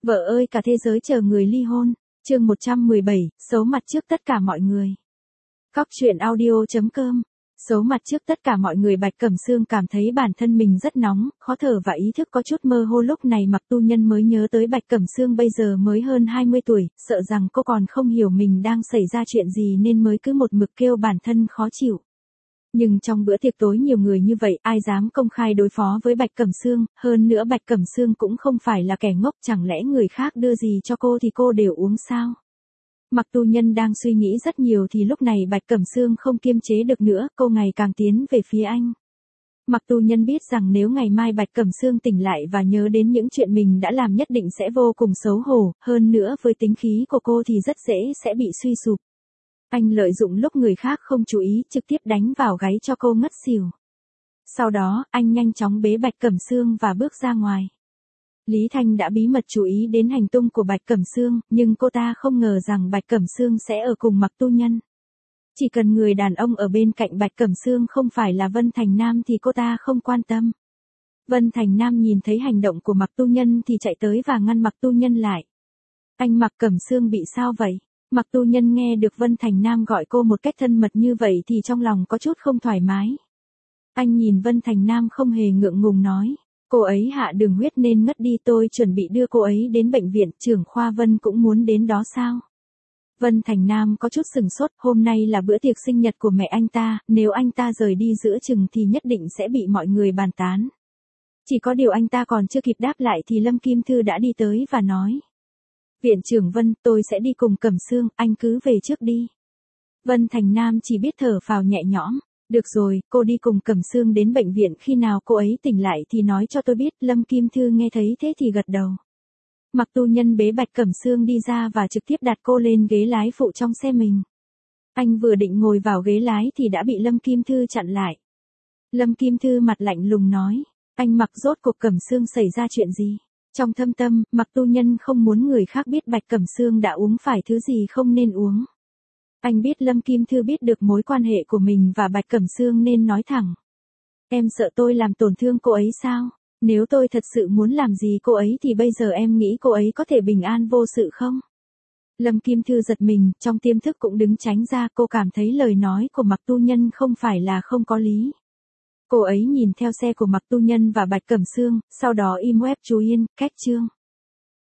Vợ ơi cả thế giới chờ người ly hôn. Chương 117, xấu mặt trước tất cả mọi người. Cóc truyện audio.com. Xấu mặt trước tất cả mọi người. Bạch Cẩm Sương cảm thấy bản thân mình rất nóng, khó thở và ý thức có chút mơ hồ. Lúc này Mặc Tu Nhân mới nhớ tới Bạch Cẩm Sương bây giờ mới hơn 20 tuổi, sợ rằng cô còn không hiểu mình đang xảy ra chuyện gì nên mới cứ một mực kêu bản thân khó chịu. Nhưng trong bữa tiệc tối nhiều người như vậy, ai dám công khai đối phó với Bạch Cẩm Sương, hơn nữa Bạch Cẩm Sương cũng không phải là kẻ ngốc, chẳng lẽ người khác đưa gì cho cô thì cô đều uống sao? Mặc Tu Nhân đang suy nghĩ rất nhiều thì lúc này Bạch Cẩm Sương không kiềm chế được nữa, cô ngày càng tiến về phía anh. Mặc Tu Nhân biết rằng nếu ngày mai Bạch Cẩm Sương tỉnh lại và nhớ đến những chuyện mình đã làm nhất định sẽ vô cùng xấu hổ, hơn nữa với tính khí của cô thì rất dễ sẽ bị suy sụp. Anh lợi dụng lúc người khác không chú ý trực tiếp đánh vào gáy cho cô ngất xỉu. Sau đó, anh nhanh chóng bế Bạch Cẩm Sương và bước ra ngoài. Lý Thanh đã bí mật chú ý đến hành tung của Bạch Cẩm Sương, nhưng cô ta không ngờ rằng Bạch Cẩm Sương sẽ ở cùng Mặc Tu Nhân. Chỉ cần người đàn ông ở bên cạnh Bạch Cẩm Sương không phải là Vân Thành Nam thì cô ta không quan tâm. Vân Thành Nam nhìn thấy hành động của Mặc Tu Nhân thì chạy tới và ngăn Mặc Tu Nhân lại. Anh Mặc Cẩm Sương bị sao vậy? Mặc Tu Nhân nghe được Vân Thành Nam gọi cô một cách thân mật như vậy thì trong lòng có chút không thoải mái. Anh nhìn Vân Thành Nam không hề ngượng ngùng nói, cô ấy hạ đường huyết nên ngất đi, tôi chuẩn bị đưa cô ấy đến bệnh viện, trưởng khoa Vân cũng muốn đến đó sao? Vân Thành Nam có chút sừng sốt, hôm nay là bữa tiệc sinh nhật của mẹ anh ta, nếu anh ta rời đi giữa chừng thì nhất định sẽ bị mọi người bàn tán. Chỉ có điều anh ta còn chưa kịp đáp lại thì Lâm Kim Thư đã đi tới và nói. Viện trưởng Vân, tôi sẽ đi cùng Cẩm Sương, anh cứ về trước đi. Vân Thành Nam chỉ biết thở phào nhẹ nhõm. Được rồi, cô đi cùng Cẩm Sương đến bệnh viện, khi nào cô ấy tỉnh lại thì nói cho tôi biết. Lâm Kim Thư nghe thấy thế thì gật đầu. Mặc Tu Nhân bế Bạch Cẩm Sương đi ra và trực tiếp đặt cô lên ghế lái phụ trong xe mình. Anh vừa định ngồi vào ghế lái thì đã bị Lâm Kim Thư chặn lại. Lâm Kim Thư mặt lạnh lùng nói, anh Mặc, rốt cuộc Cẩm Sương xảy ra chuyện gì? Trong thâm tâm, Mặc Tu Nhân không muốn người khác biết Bạch Cẩm Sương đã uống phải thứ gì không nên uống. Anh biết Lâm Kim Thư biết được mối quan hệ của mình và Bạch Cẩm Sương nên nói thẳng. Em sợ tôi làm tổn thương cô ấy sao? Nếu tôi thật sự muốn làm gì cô ấy thì bây giờ em nghĩ cô ấy có thể bình an vô sự không? Lâm Kim Thư giật mình, trong tiềm thức cũng đứng tránh ra, cô cảm thấy lời nói của Mặc Tu Nhân không phải là không có lý. Cô ấy nhìn theo xe của Mặc Tu Nhân và Bạch Cẩm Sương, sau đó im web chú yên, cách chương.